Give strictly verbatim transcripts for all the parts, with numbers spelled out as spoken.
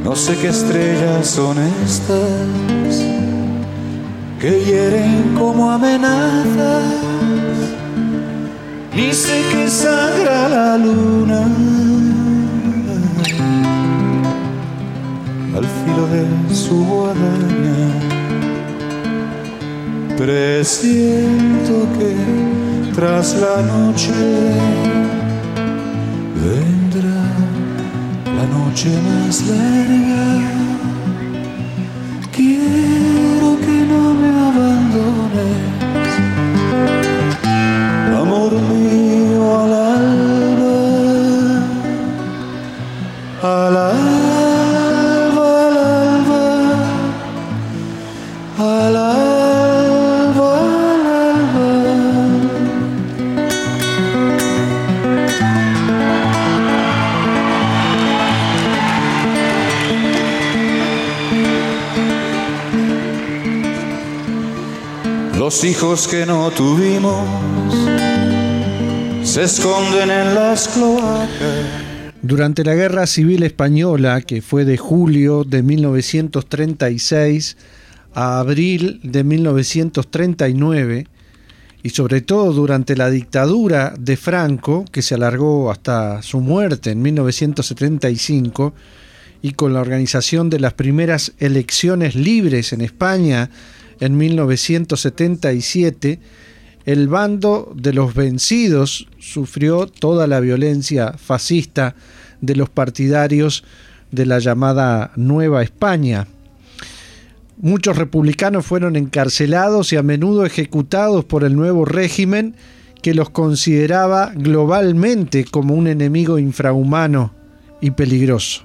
No sé qué estrellas son estas que hieren como amenazas, ni sé qué sangra la luna al filo de su guadaña. Presiento que tras la noche vendrá la noche más larga. Quiero que no me abandones, amor mío, al alba, al alba, al alba, al alba. Los hijos que no tuvimos se esconden en las cloacas. Durante la Guerra Civil Española, que fue de julio de mil novecientos treinta y seis a abril de mil novecientos treinta y nueve, y sobre todo durante la dictadura de Franco, que se alargó hasta su muerte en mil novecientos setenta y cinco, y con la organización de las primeras elecciones libres en España en mil novecientos setenta y siete, el bando de los vencidos sufrió toda la violencia fascista de los partidarios de la llamada Nueva España. Muchos republicanos fueron encarcelados y a menudo ejecutados por el nuevo régimen, que los consideraba globalmente como un enemigo infrahumano y peligroso.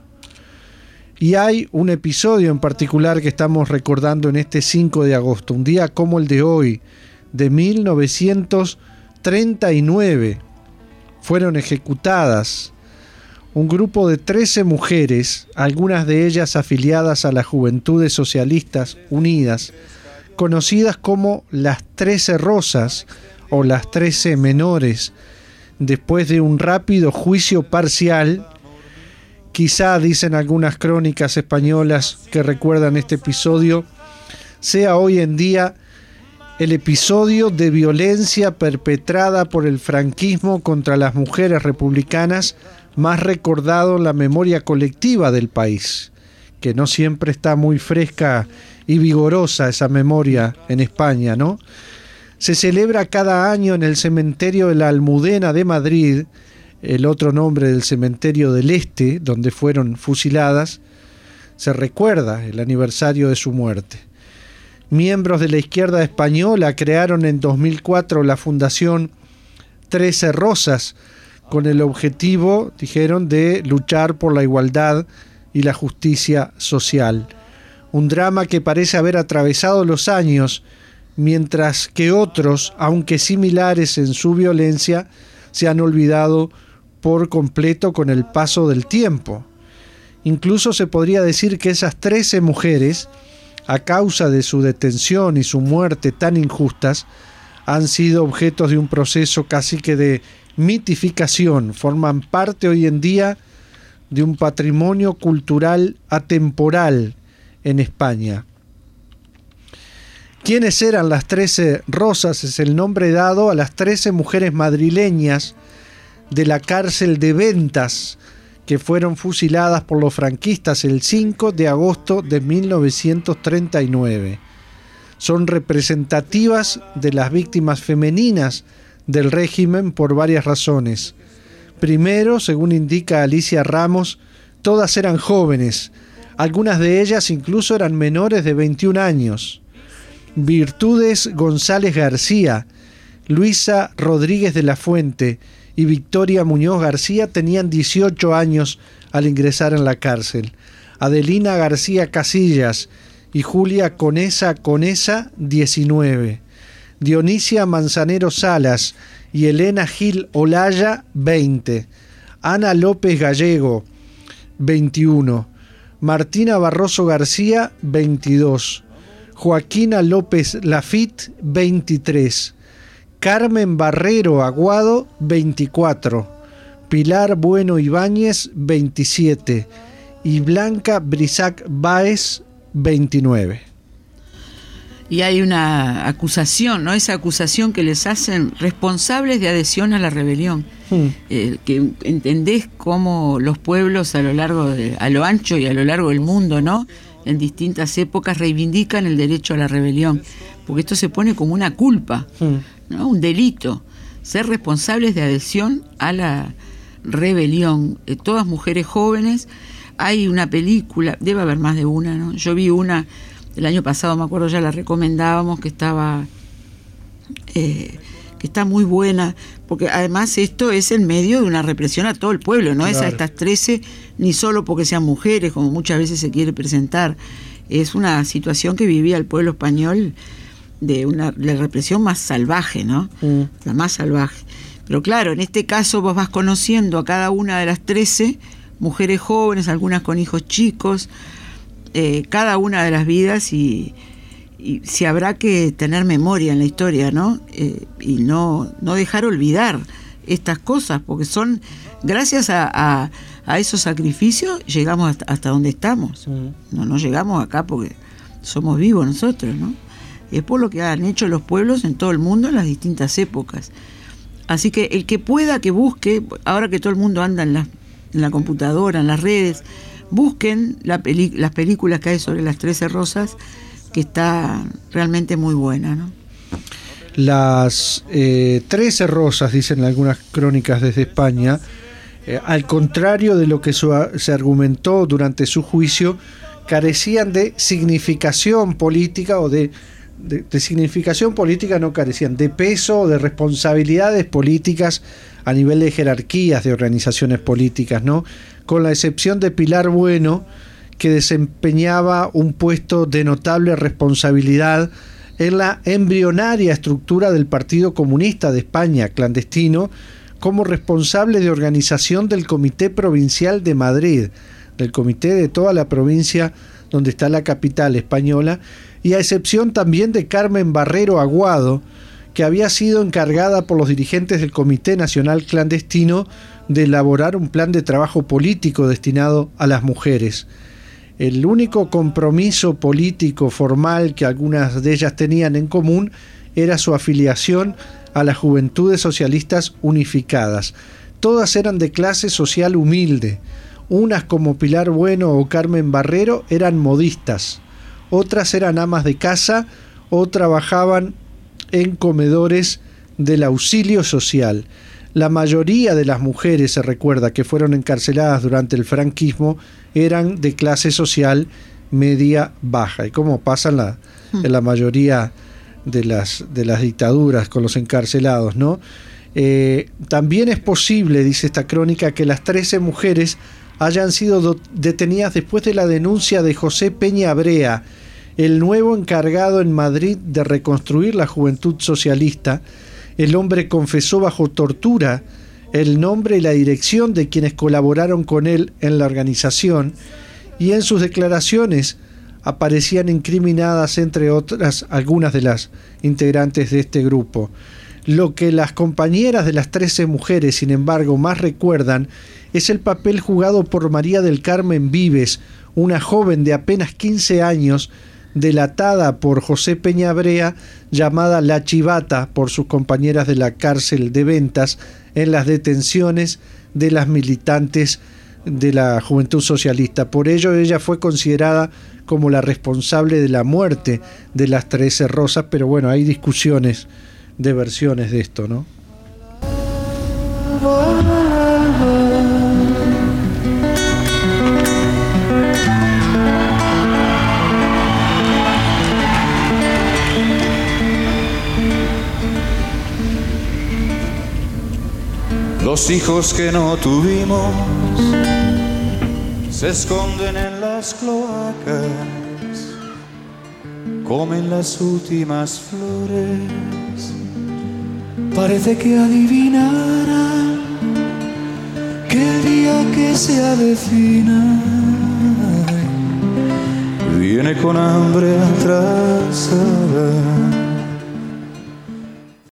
Y hay un episodio en particular que estamos recordando en este cinco de agosto, un día como el de hoy, de mil novecientos treinta y nueve. Fueron ejecutadas un grupo de trece mujeres, algunas de ellas afiliadas a las Juventudes Socialistas Unidas, conocidas como las Trece Rosas o las Trece Menores, después de un rápido juicio parcial. Quizá, dicen algunas crónicas españolas que recuerdan este episodio, sea hoy en día el episodio de violencia perpetrada por el franquismo contra las mujeres republicanas más recordado en la memoria colectiva del país, que no siempre está muy fresca y vigorosa esa memoria en España, ¿no? Se celebra cada año en el cementerio de la Almudena de Madrid, el otro nombre del cementerio del Este, donde fueron fusiladas. Se recuerda el aniversario de su muerte. Miembros de la izquierda española crearon en dos mil cuatro la Fundación Trece Rosas, con el objetivo, dijeron, de luchar por la igualdad y la justicia social. Un drama que parece haber atravesado los años, mientras que otros, aunque similares en su violencia, se han olvidado por completo con el paso del tiempo. Incluso se podría decir que esas trece mujeres, a causa de su detención y su muerte tan injustas, han sido objetos de un proceso casi que de mitificación, forman parte hoy en día de un patrimonio cultural atemporal en España. ¿Quiénes eran las Trece Rosas? Es el nombre dado a las trece mujeres madrileñas de la cárcel de Ventas, que fueron fusiladas por los franquistas el cinco de agosto de mil novecientos treinta y nueve. Son representativas de las víctimas femeninas del régimen por varias razones. Primero, según indica Alicia Ramos, todas eran jóvenes, algunas de ellas incluso eran menores de veintiún años. Virtudes González García, Luisa Rodríguez de la Fuente y Victoria Muñoz García tenían dieciocho años al ingresar en la cárcel. Adelina García Casillas y Julia Conesa Conesa, diecinueve. Dionisia Manzanero Salas y Elena Gil Olaya, veinte. Ana López Gallego, veintiuno. Martina Barroso García, veintidós. Joaquina López Lafitte, veintitrés. Carmen Barrero Aguado, veinticuatro. Pilar Bueno Ibáñez, veintisiete. y Blanca Brisac Báez, veintinueve. Y hay una acusación, ¿no? Esa acusación que les hacen responsables de adhesión a la rebelión. Hmm. Eh, que entendés cómo los pueblos a lo largo de, a lo ancho y a lo largo del mundo, ¿no? En distintas épocas reivindican el derecho a la rebelión, porque esto se pone como una culpa, hmm. ¿no? Un delito, ser responsables de adhesión a la rebelión. Eh, todas mujeres jóvenes. Hay una película, debe haber más de una, ¿no? Yo vi una el año pasado, me acuerdo, ya la recomendábamos, que estaba eh, que está muy buena, porque además esto es el medio de una represión a todo el pueblo, no claro. Es a estas trece, ni solo porque sean mujeres, como muchas veces se quiere presentar. Es una situación que vivía el pueblo español de una la represión más salvaje, ¿no? Mm. La más salvaje. Pero claro, en este caso vos vas conociendo a cada una de las trece mujeres jóvenes, algunas con hijos chicos, eh, cada una de las vidas, y, y si habrá que tener memoria en la historia, ¿no? Eh, y no, no dejar olvidar estas cosas, porque son, gracias a, a, a esos sacrificios, llegamos hasta, hasta donde estamos. Mm. No, no llegamos acá porque somos vivos nosotros, ¿no? Es por lo que han hecho los pueblos en todo el mundo en las distintas épocas. Así que el que pueda, que busque, ahora que todo el mundo anda en la, en la computadora, en las redes, busquen la peli, las películas que hay sobre las trece rosas, que está realmente muy buena, ¿no? Las eh, trece rosas, dicen algunas crónicas desde España, eh, al contrario de lo que su, se argumentó durante su juicio, carecían de significación política o de, de, de significación política no carecían, de peso o de responsabilidades políticas a nivel de jerarquías de organizaciones políticas, ¿no? Con la excepción de Pilar Bueno, que desempeñaba un puesto de notable responsabilidad en la embrionaria estructura del Partido Comunista de España, clandestino, como responsable de organización del Comité Provincial de Madrid, del comité de toda la provincia donde está la capital española, y a excepción también de Carmen Barrero Aguado, que había sido encargada por los dirigentes del Comité Nacional Clandestino de elaborar un plan de trabajo político destinado a las mujeres. El único compromiso político formal que algunas de ellas tenían en común era su afiliación a las Juventudes Socialistas Unificadas. Todas eran de clase social humilde. Unas, como Pilar Bueno o Carmen Barrero, eran modistas. Otras eran amas de casa o trabajaban en comedores del auxilio social. La mayoría de las mujeres, se recuerda, que fueron encarceladas durante el franquismo eran de clase social media baja, y como pasa en la, en la mayoría de las, de las dictaduras con los encarcelados, ¿no? Eh, también es posible, dice esta crónica, que las trece mujeres hayan sido do- detenidas después de la denuncia de José Peña Brea, el nuevo encargado en Madrid de reconstruir la juventud socialista. El hombre confesó bajo tortura el nombre y la dirección de quienes colaboraron con él en la organización, y en sus declaraciones aparecían incriminadas, entre otras, algunas de las integrantes de este grupo. Lo que las compañeras de las trece mujeres, sin embargo, más recuerdan es el papel jugado por María del Carmen Vives, una joven de apenas quince años, delatada por José Peña Brea, llamada La Chivata por sus compañeras de la cárcel de Ventas en las detenciones de las militantes de la Juventud Socialista. Por ello ella fue considerada como la responsable de la muerte de las trece rosas, pero bueno, hay discusiones de versiones de esto, ¿no? Los hijos que no tuvimos se esconden en las cloacas, comen las últimas flores. Parece que adivinarán que el día que se avecina viene con hambre atrasada.